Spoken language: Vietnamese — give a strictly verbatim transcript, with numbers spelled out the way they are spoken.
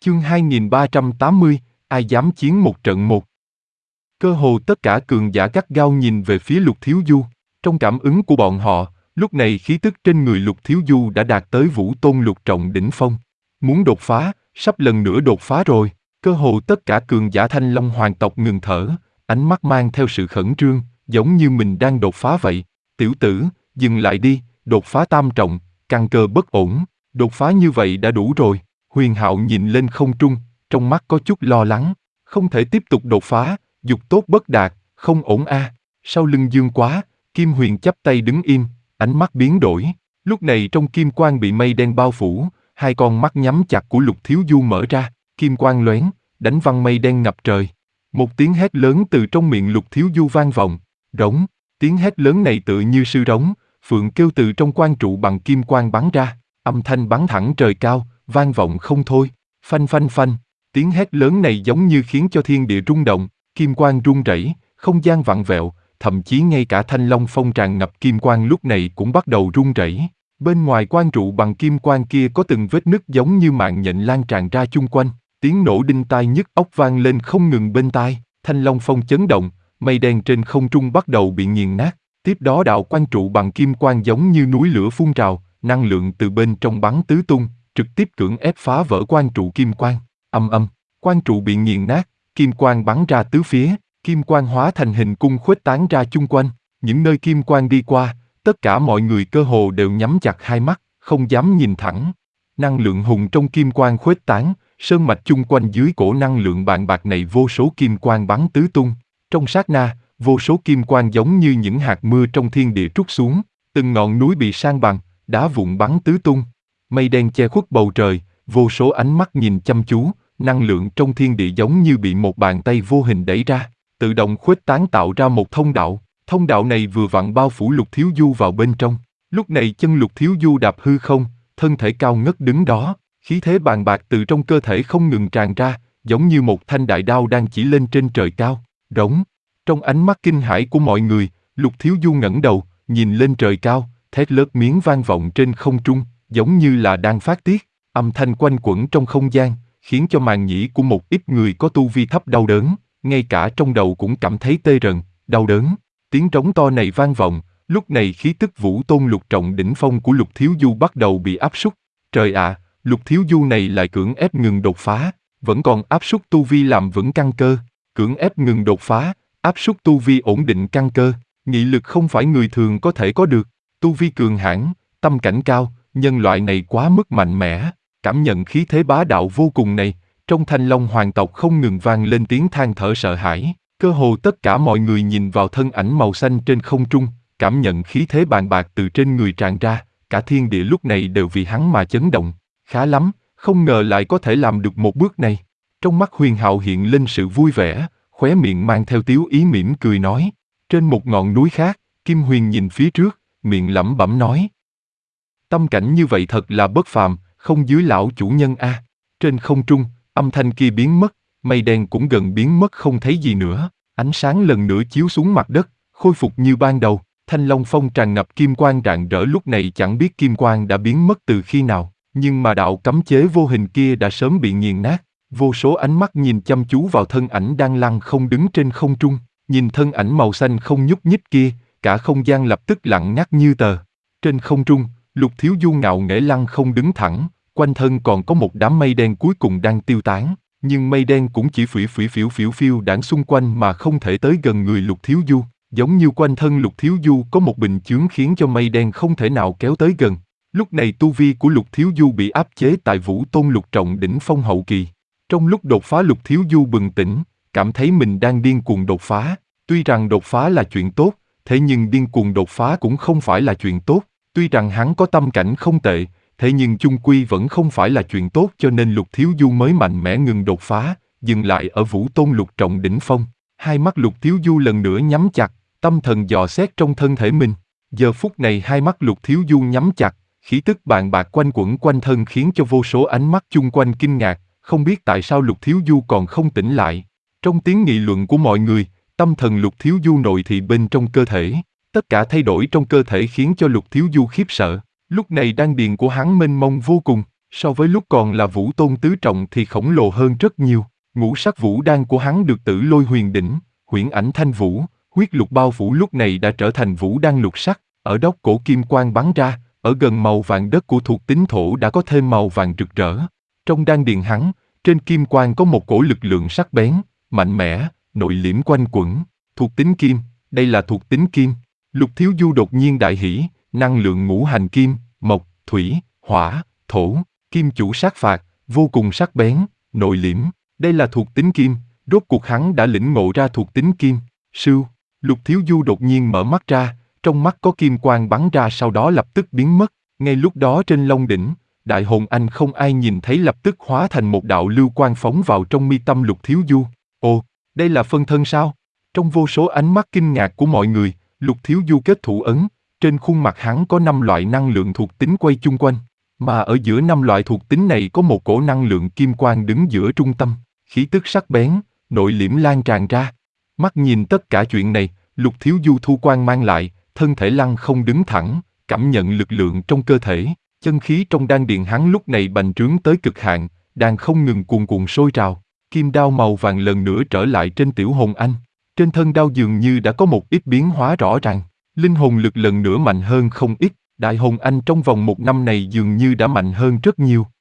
Chương hai nghìn ba trăm tám mươi, ai dám chiến một trận một. Cơ hồ tất cả cường giả gắt gao nhìn về phía Lục Thiếu Du. Trong cảm ứng của bọn họ, lúc này khí tức trên người Lục Thiếu Du đã đạt tới Vũ Tôn lục trọng đỉnh phong. Muốn đột phá, sắp lần nữa đột phá rồi. Cơ hồ tất cả cường giả Thanh Long hoàng tộc ngừng thở, ánh mắt mang theo sự khẩn trương, giống như mình đang đột phá vậy. Tiểu tử, dừng lại đi, đột phá tam trọng, căn cơ bất ổn, đột phá như vậy đã đủ rồi. Huyền Hạo nhìn lên không trung, trong mắt có chút lo lắng, không thể tiếp tục đột phá, dục tốt bất đạt, không ổn a. À. Sau lưng Dương Quá, Kim Huyền chắp tay đứng im, ánh mắt biến đổi. Lúc này trong kim quang bị mây đen bao phủ, hai con mắt nhắm chặt của Lục Thiếu Du mở ra, kim quang lóe, đánh văng mây đen ngập trời. Một tiếng hét lớn từ trong miệng Lục Thiếu Du vang vọng, rống. Tiếng hét lớn này tựa như sư rống, phượng kêu từ trong quan trụ bằng kim quang bắn ra, âm thanh bắn thẳng trời cao, vang vọng không thôi. Phanh phanh phanh, tiếng hét lớn này giống như khiến cho thiên địa rung động, kim quang rung rẩy, không gian vặn vẹo, thậm chí ngay cả Thanh Long Phong tràn ngập kim quang lúc này cũng bắt đầu rung rẩy. Bên ngoài quan trụ bằng kim quang kia có từng vết nứt giống như mạng nhện lan tràn ra chung quanh, tiếng nổ đinh tai nhức óc vang lên không ngừng bên tai. Thanh Long Phong chấn động, mây đen trên không trung bắt đầu bị nghiền nát. Tiếp đó đạo quan trụ bằng kim quang giống như núi lửa phun trào, năng lượng từ bên trong bắn tứ tung, trực tiếp cưỡng ép phá vỡ quan trụ kim quang. Âm âm, quan trụ bị nghiền nát, kim quang bắn ra tứ phía, kim quang hóa thành hình cung khuếch tán ra chung quanh. Những nơi kim quang đi qua, tất cả mọi người cơ hồ đều nhắm chặt hai mắt, không dám nhìn thẳng. Năng lượng hùng trong kim quang khuếch tán, sơn mạch chung quanh dưới cổ năng lượng bạn bạc này vô số kim quang bắn tứ tung. Trong sát na, vô số kim quang giống như những hạt mưa trong thiên địa trút xuống, từng ngọn núi bị san bằng, đá vụn bắn tứ tung. Mây đen che khuất bầu trời, vô số ánh mắt nhìn chăm chú, năng lượng trong thiên địa giống như bị một bàn tay vô hình đẩy ra, tự động khuếch tán tạo ra một thông đạo. Thông đạo này vừa vặn bao phủ Lục Thiếu Du vào bên trong. Lúc này chân Lục Thiếu Du đạp hư không, thân thể cao ngất đứng đó, khí thế bàn bạc từ trong cơ thể không ngừng tràn ra, giống như một thanh đại đao đang chỉ lên trên trời cao. Rống. Trong ánh mắt kinh hãi của mọi người, Lục Thiếu Du ngẩng đầu, nhìn lên trời cao, thét lớn miếng vang vọng trên không trung, giống như là đang phát tiết. Âm thanh quanh quẩn trong không gian, khiến cho màng nhĩ của một ít người có tu vi thấp đau đớn, ngay cả trong đầu cũng cảm thấy tê rần, đau đớn. Tiếng trống to này vang vọng, lúc này khí tức Vũ Tôn lục trọng đỉnh phong của Lục Thiếu Du bắt đầu bị áp sút. Trời ạ, à, Lục Thiếu Du này lại cưỡng ép ngừng đột phá, vẫn còn áp sút tu vi làm vững căn cơ, cưỡng ép ngừng đột phá, áp sút tu vi ổn định căn cơ, nghị lực không phải người thường có thể có được, tu vi cường hãn, tâm cảnh cao, nhân loại này quá mức mạnh mẽ. Cảm nhận khí thế bá đạo vô cùng này, trong Thanh Long hoàng tộc không ngừng vang lên tiếng than thở sợ hãi. Cơ hồ tất cả mọi người nhìn vào thân ảnh màu xanh trên không trung, cảm nhận khí thế bàn bạc từ trên người tràn ra, cả thiên địa lúc này đều vì hắn mà chấn động. Khá lắm, không ngờ lại có thể làm được một bước này. Trong mắt Huyền Hạo hiện lên sự vui vẻ, khóe miệng mang theo tiếu ý mỉm cười nói. Trên một ngọn núi khác, Kim Huyền nhìn phía trước, miệng lẩm bẩm nói. Tâm cảnh như vậy thật là bất phàm, không dưới lão chủ nhân a. À. Trên không trung, âm thanh kia biến mất, mây đen cũng gần biến mất không thấy gì nữa. Ánh sáng lần nữa chiếu xuống mặt đất, khôi phục như ban đầu. Thanh Long Phong tràn ngập kim quang rạng rỡ, lúc này chẳng biết kim quang đã biến mất từ khi nào, nhưng mà đạo cấm chế vô hình kia đã sớm bị nghiền nát. Vô số ánh mắt nhìn chăm chú vào thân ảnh đang lăng không đứng trên không trung, nhìn thân ảnh màu xanh không nhúc nhích kia, cả không gian lập tức lặng ngắt như tờ. Trên không trung, Lục Thiếu Du ngạo nghễ lăng không đứng thẳng, quanh thân còn có một đám mây đen cuối cùng đang tiêu tán, nhưng mây đen cũng chỉ phủi phủi phiểu phiểu phiêu đãng xung quanh mà không thể tới gần người Lục Thiếu Du, giống như quanh thân Lục Thiếu Du có một bình chướng khiến cho mây đen không thể nào kéo tới gần. Lúc này tu vi của Lục Thiếu Du bị áp chế tại Vũ Tôn lục trọng đỉnh phong hậu kỳ. Trong lúc đột phá, Lục Thiếu Du bừng tỉnh, cảm thấy mình đang điên cuồng đột phá. Tuy rằng đột phá là chuyện tốt, thế nhưng điên cuồng đột phá cũng không phải là chuyện tốt. Tuy rằng hắn có tâm cảnh không tệ, thế nhưng chung quy vẫn không phải là chuyện tốt, cho nên Lục Thiếu Du mới mạnh mẽ ngừng đột phá, dừng lại ở Vũ Tôn lục trọng đỉnh phong. Hai mắt Lục Thiếu Du lần nữa nhắm chặt, tâm thần dò xét trong thân thể mình. Giờ phút này hai mắt Lục Thiếu Du nhắm chặt, khí tức bàn bạc quanh quẩn quanh thân khiến cho vô số ánh mắt chung quanh kinh ngạc, không biết tại sao Lục Thiếu Du còn không tỉnh lại. Trong tiếng nghị luận của mọi người, tâm thần Lục Thiếu Du nội thị bên trong cơ thể. Tất cả thay đổi trong cơ thể khiến cho Lục Thiếu Du khiếp sợ. Lúc này đan điền của hắn mênh mông vô cùng, So với lúc còn là Vũ Tôn tứ trọng thì khổng lồ hơn rất nhiều. Ngũ sắc vũ đan của hắn được Tử Lôi Huyền Đỉnh, Huyễn Ảnh Thanh Vũ, huyết lục bao phủ lúc này đã trở thành vũ đan lục sắc. Ở đốc cổ kim quang bắn ra, ở gần màu vàng đất của thuộc tính thổ đã có thêm màu vàng rực rỡ. Trong đan điền hắn, trên kim quang có một cổ lực lượng sắc bén, mạnh mẽ, nội liễm quanh quẩn. Thuộc tính kim, đây là thuộc tính kim. Lục Thiếu Du đột nhiên đại hỉ, năng lượng ngũ hành kim, mộc, thủy, hỏa, thổ, kim chủ sát phạt, vô cùng sắc bén, nội liễm. Đây là thuộc tính kim, rốt cuộc hắn đã lĩnh ngộ ra thuộc tính kim. Sưu, Lục Thiếu Du đột nhiên mở mắt ra, trong mắt có kim quang bắn ra sau đó lập tức biến mất. Ngay lúc đó trên Long đỉnh, Đại Hồn Anh không ai nhìn thấy lập tức hóa thành một đạo lưu quang phóng vào trong mi tâm Lục Thiếu Du. Ồ, đây là phân thân sao? Trong vô số ánh mắt kinh ngạc của mọi người, Lục Thiếu Du kết thủ ấn, trên khuôn mặt hắn có năm loại năng lượng thuộc tính quay chung quanh, mà ở giữa năm loại thuộc tính này có một cổ năng lượng kim quang đứng giữa trung tâm, khí tức sắc bén, nội liễm lan tràn ra. Mắt nhìn tất cả chuyện này, Lục Thiếu Du thu quang mang lại, thân thể lăng không đứng thẳng, cảm nhận lực lượng trong cơ thể, chân khí trong đan điền hắn lúc này bành trướng tới cực hạn, đang không ngừng cuồn cuộn sôi trào. Kim đao màu vàng lần nữa trở lại trên Tiểu Hồn Anh. Trên thân đao dường như đã có một ít biến hóa rõ ràng, linh hồn lực lần nữa mạnh hơn không ít. Đại Hồn Anh trong vòng một năm này dường như đã mạnh hơn rất nhiều.